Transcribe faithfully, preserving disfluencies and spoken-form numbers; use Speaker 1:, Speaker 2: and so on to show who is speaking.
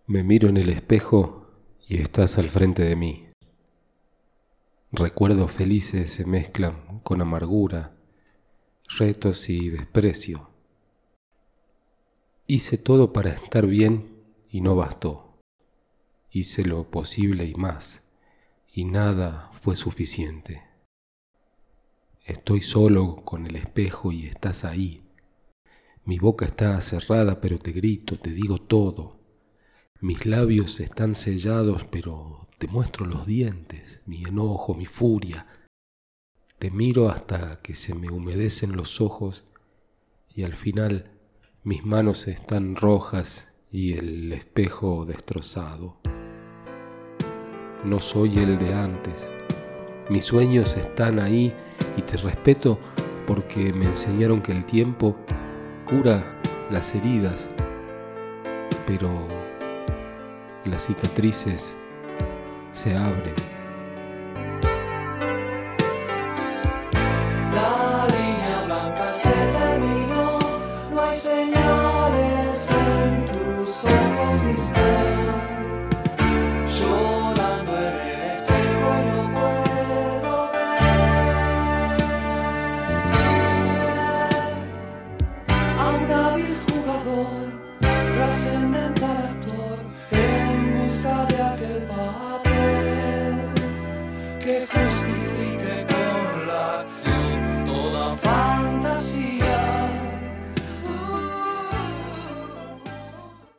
Speaker 1: Me miro en el espejo y estás al frente de mí. Recuerdos felices se mezclan con amargura, retos y desprecio. Hice todo para estar bien y no bastó. Hice lo posible y más, y nada fue suficiente. Estoy solo con el espejo y estás ahí. Mi boca está cerrada, pero te grito, te digo todo. Mis labios están sellados, pero te muestro los dientes, mi enojo, mi furia. Te miro hasta que se me humedecen los ojos y al final mis manos están rojas y el espejo destrozado. No soy el de antes. Mis sueños están ahí y te respeto porque me enseñaron que el tiempo cura las heridas, pero las cicatrices se abren.